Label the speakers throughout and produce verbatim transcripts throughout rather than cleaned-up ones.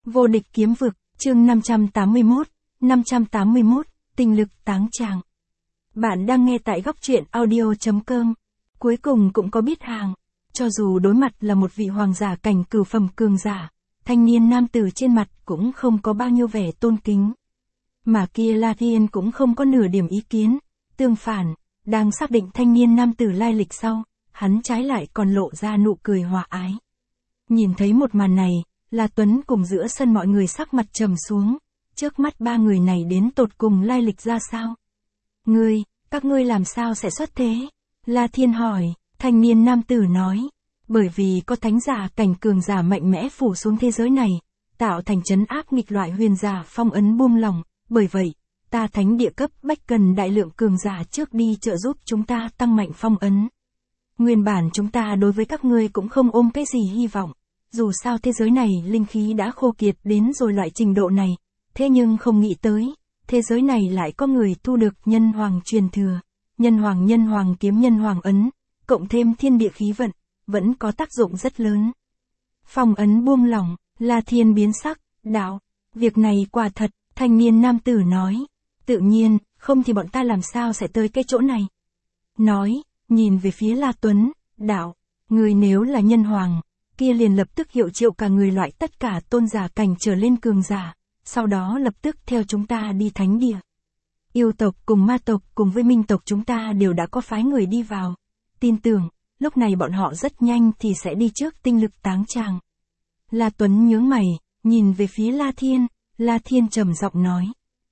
Speaker 1: Vô địch kiếm vực, chương năm trăm tám mươi mốt, năm trăm tám mươi mốt, tinh lực táng tràng. Bạn đang nghe tại góc truyện audio chấm com. Cuối cùng cũng có biết hàng. Cho dù đối mặt là một vị hoàng giả cảnh cửu phẩm cường giả, thanh niên nam tử trên mặt cũng không có bao nhiêu vẻ tôn kính. Mà kia La Thiên cũng không có nửa điểm ý kiến. Tương phản, đang xác định thanh niên nam tử lai lịch sau, hắn trái lại còn lộ ra nụ cười hòa ái. Nhìn thấy một màn này, La Tuấn cùng giữa sân mọi người sắc mặt trầm xuống, trước mắt ba người này đến tột cùng lai lịch ra sao? Ngươi, các ngươi làm sao sẽ xuất thế? La Thiên hỏi, thanh niên nam tử nói, bởi vì có thánh giả cảnh cường giả mạnh mẽ phủ xuống thế giới này, tạo thành trấn áp nghịch loại huyền giả phong ấn buông lỏng, bởi vậy, ta thánh địa cấp bách cần đại lượng cường giả trước đi trợ giúp chúng ta tăng mạnh phong ấn. Nguyên bản chúng ta đối với các ngươi cũng không ôm cái gì hy vọng. Dù sao thế giới này linh khí đã khô kiệt đến rồi loại trình độ này, thế nhưng không nghĩ tới, thế giới này lại có người thu được nhân hoàng truyền thừa, nhân hoàng nhân hoàng kiếm nhân hoàng ấn, cộng thêm thiên địa khí vận, vẫn có tác dụng rất lớn. Phong ấn buông lỏng, La Thiên biến sắc, đạo, việc này quả thật, thanh niên nam tử nói, tự nhiên, không thì bọn ta làm sao sẽ tới cái chỗ này. Nói, nhìn về phía La Tuấn, đạo, người nếu là nhân hoàng, kia liền lập tức hiệu triệu cả người loại tất cả tôn giả cảnh trở lên cường giả, sau đó lập tức theo chúng ta đi thánh địa. Yêu tộc cùng ma tộc cùng với minh tộc chúng ta đều đã có phái người đi vào. Tin tưởng, lúc này bọn họ rất nhanh thì sẽ đi trước tinh lực táng tràng. La Tuấn nhướng mày, nhìn về phía La Thiên, La Thiên trầm giọng nói.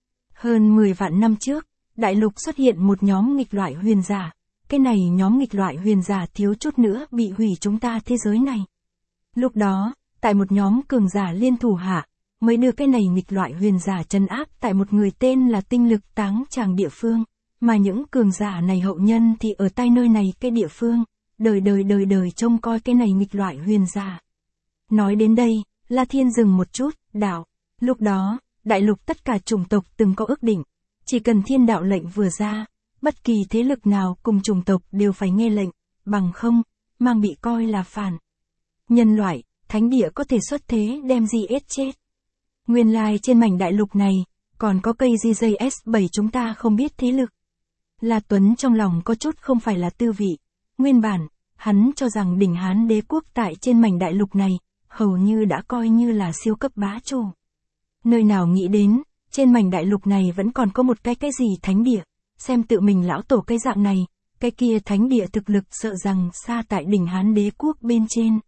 Speaker 1: Hơn mười vạn năm trước, đại lục xuất hiện một nhóm nghịch loại huyền giả. Cái này nhóm nghịch loại huyền giả thiếu chút nữa bị hủy chúng ta thế giới này. Lúc đó, tại một nhóm cường giả liên thủ hạ, mới đưa cái này nghịch loại huyền giả trấn áp tại một người tên là tinh lực táng tràng địa phương, mà những cường giả này hậu nhân thì ở tại nơi này cái địa phương, đời đời đời đời trông coi cái này nghịch loại huyền giả. Nói đến đây, La Thiên dừng một chút, đạo, lúc đó, đại lục tất cả chủng tộc từng có ước định, chỉ cần thiên đạo lệnh vừa ra, bất kỳ thế lực nào cùng chủng tộc đều phải nghe lệnh, bằng không, mang bị coi là phản. Nhân loại, thánh địa có thể xuất thế đem di ết chết. Nguyên lai trên mảnh đại lục này, còn có cây gi gi ét bảy chúng ta không biết thế lực. La Tuấn trong lòng có chút không phải là tư vị. Nguyên bản, hắn cho rằng đỉnh Hán đế quốc tại trên mảnh đại lục này, hầu như đã coi như là siêu cấp bá chủ. Nơi nào nghĩ đến, trên mảnh đại lục này vẫn còn có một cái cái gì thánh địa, xem tự mình lão tổ cái dạng này, cái kia thánh địa thực lực sợ rằng xa tại đỉnh Hán đế quốc bên trên.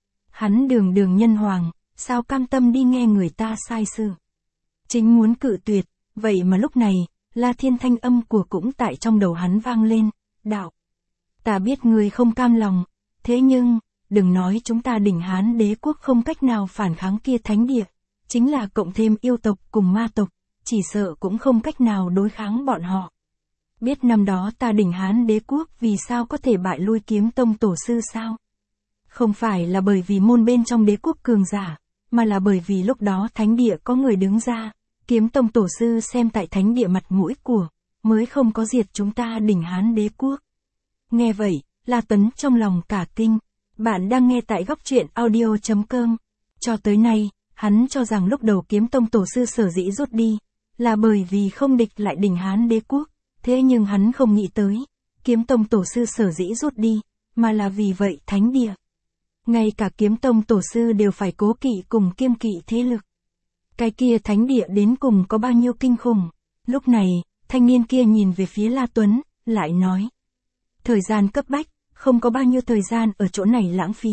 Speaker 1: Hắn đường đường nhân hoàng, sao cam tâm đi nghe người ta sai sự. Chính muốn cự tuyệt, vậy mà lúc này, La Thiên thanh âm của cũng tại trong đầu hắn vang lên, đạo. Ta biết người không cam lòng, thế nhưng, đừng nói chúng ta đỉnh Hán đế quốc không cách nào phản kháng kia thánh địa, chính là cộng thêm yêu tộc cùng ma tộc, chỉ sợ cũng không cách nào đối kháng bọn họ. Biết năm đó ta đỉnh Hán đế quốc vì sao có thể bại lui kiếm tông tổ sư sao? Không phải là bởi vì môn bên trong đế quốc cường giả, mà là bởi vì lúc đó thánh địa có người đứng ra, kiếm tông tổ sư xem tại thánh địa mặt mũi của, mới không có diệt chúng ta đỉnh Hán đế quốc. Nghe vậy, La Tuấn trong lòng cả kinh, bạn đang nghe tại góc truyện audio chấm com. Cho tới nay, hắn cho rằng lúc đầu kiếm tông tổ sư sở dĩ rút đi, là bởi vì không địch lại đỉnh Hán đế quốc, thế nhưng hắn không nghĩ tới, kiếm tông tổ sư sở dĩ rút đi, mà là vì vậy thánh địa. Ngay cả kiếm tông tổ sư đều phải cố kỵ cùng kiêng kỵ thế lực. Cái kia thánh địa đến cùng có bao nhiêu kinh khủng. Lúc này, thanh niên kia nhìn về phía La Tuấn, lại nói. Thời gian cấp bách, không có bao nhiêu thời gian ở chỗ này lãng phí.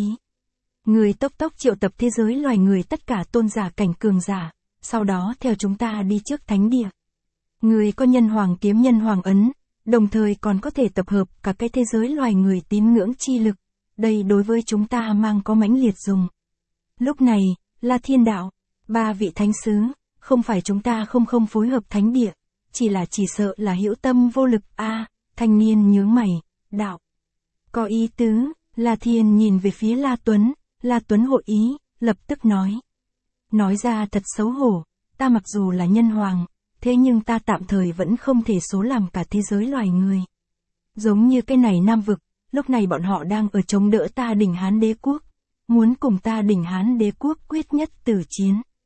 Speaker 1: Người tốc tốc triệu tập thế giới loài người tất cả tôn giả cảnh cường giả, sau đó theo chúng ta đi trước thánh địa. Người có nhân hoàng kiếm nhân hoàng ấn, đồng thời còn có thể tập hợp cả cái thế giới loài người tín ngưỡng chi lực. Đây đối với chúng ta mang có mãnh liệt dùng. Lúc này, La Thiên đạo, ba vị thánh sứ, không phải chúng ta không không phối hợp thánh địa, chỉ là chỉ sợ là hữu tâm vô lực a. À, thanh niên nhướng mày, đạo. Có ý tứ, La Thiên nhìn về phía La Tuấn, La Tuấn hội ý, lập tức nói. Nói ra thật xấu hổ, ta mặc dù là nhân hoàng, thế nhưng ta tạm thời vẫn không thể số làm cả thế giới loài người. Giống như cái này Nam vực. Lúc này bọn họ đang ở chống đỡ ta đỉnh Hán đế quốc, muốn cùng ta đỉnh Hán đế quốc quyết nhất tử chiến.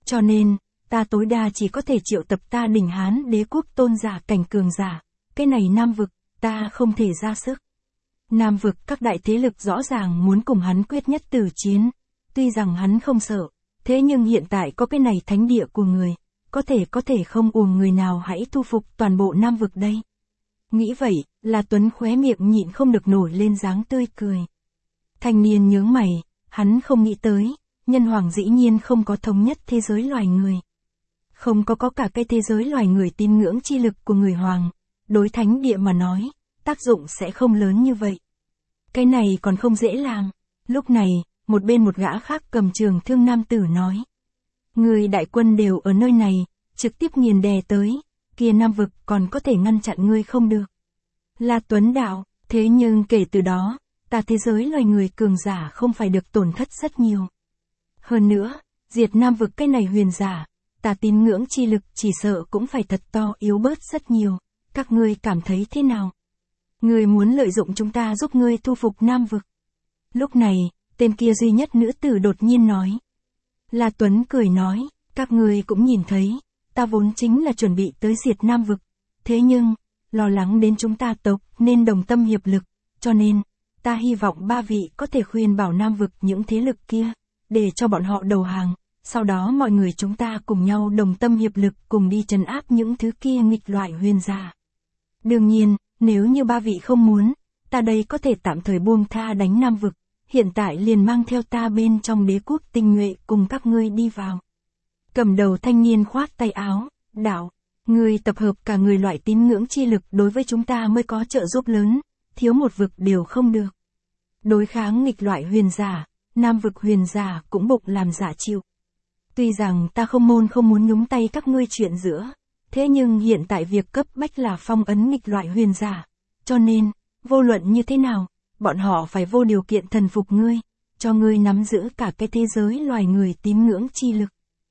Speaker 1: Cho nên, ta tối đa chỉ có thể triệu tập ta đỉnh Hán đế quốc tôn giả cảnh cường giả, cái này Nam vực, ta không thể ra sức. Nam vực các đại thế lực rõ ràng muốn cùng hắn quyết nhất tử chiến, tuy rằng hắn không sợ, thế nhưng hiện tại có cái này thánh địa của người, có thể có thể không uổng người nào hãy thu phục toàn bộ Nam vực đây. Nghĩ vậy, là Tuấn khóe miệng nhịn không được nổi lên dáng tươi cười. Thanh niên nhướng mày, hắn không nghĩ tới, nhân hoàng dĩ nhiên không có thống nhất thế giới loài người. Không có có cả cái thế giới loài người tín ngưỡng chi lực của người hoàng, đối thánh địa mà nói, tác dụng sẽ không lớn như vậy. Cái này còn không dễ làm. Lúc này, một bên một gã khác cầm trường thương nam tử nói. Người đại quân đều ở nơi này, trực tiếp nghiền đè tới, kia Nam vực còn có thể ngăn chặn ngươi không được. Là Tuấn đạo, thế nhưng kể từ đó, ta thế giới loài người cường giả không phải được tổn thất rất nhiều. Hơn nữa, diệt Nam vực cái này huyền giả, ta tín ngưỡng chi lực chỉ sợ cũng phải thật to yếu bớt rất nhiều, các ngươi cảm thấy thế nào? Ngươi muốn lợi dụng chúng ta giúp ngươi thu phục Nam vực. Lúc này, tên kia duy nhất nữ tử đột nhiên nói. La Tuấn cười nói, các ngươi cũng nhìn thấy, ta vốn chính là chuẩn bị tới diệt Nam vực, thế nhưng, lo lắng đến chúng ta tộc nên đồng tâm hiệp lực, cho nên, ta hy vọng ba vị có thể khuyên bảo Nam vực những thế lực kia, để cho bọn họ đầu hàng, sau đó mọi người chúng ta cùng nhau đồng tâm hiệp lực cùng đi trấn áp những thứ kia nghịch loại huyền giả. Đương nhiên, nếu như ba vị không muốn, ta đây có thể tạm thời buông tha đánh Nam vực, hiện tại liền mang theo ta bên trong đế quốc tinh nhuệ cùng các ngươi đi vào. Cầm đầu thanh niên khoát tay áo, đạo, ngươi tập hợp cả người loại tín ngưỡng chi lực đối với chúng ta mới có trợ giúp lớn, thiếu một vực đều không được. Đối kháng nghịch loại huyền giả, Nam vực huyền giả cũng bụng làm giả chịu. Tuy rằng ta không môn không muốn nhúng tay các ngươi chuyện giữa, thế nhưng hiện tại việc cấp bách là phong ấn nghịch loại huyền giả, cho nên, vô luận như thế nào, bọn họ phải vô điều kiện thần phục ngươi, cho ngươi nắm giữ cả cái thế giới loài người tín ngưỡng chi lực.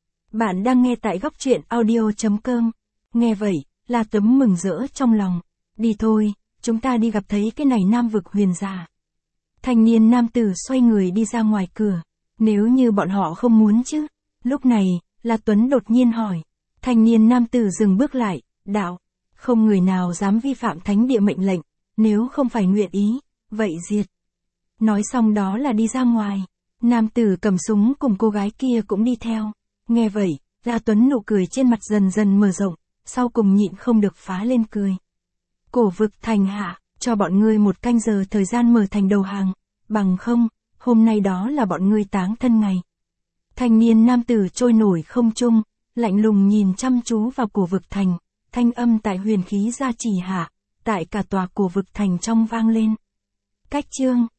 Speaker 1: Bạn đang nghe tại góc truyện audio chấm com. Nghe vậy, La Tuấn mừng rỡ trong lòng. Đi thôi, chúng ta đi gặp thấy cái này Nam vực huyền giả. Thanh niên nam tử xoay người đi ra ngoài cửa. Nếu như bọn họ không muốn chứ? Lúc này, La Tuấn đột nhiên hỏi. Thanh niên nam tử dừng bước lại, đạo. Không người nào dám vi phạm thánh địa mệnh lệnh, nếu không phải nguyện ý, vậy diệt. Nói xong đó là đi ra ngoài. Nam tử cầm súng cùng cô gái kia cũng đi theo. Nghe vậy, La Tuấn nụ cười trên mặt dần dần mở rộng, sau cùng nhịn không được phá lên cười. Cổ vực thành hạ, cho bọn ngươi một canh giờ thời gian mở thành đầu hàng, bằng không, hôm nay đó là bọn ngươi táng thân ngày. Thanh niên nam tử trôi nổi không trung, lạnh lùng nhìn chăm chú vào cổ vực thành, thanh âm tại huyền khí gia trì hạ, tại cả tòa cổ vực thành trong vang lên. Cách chương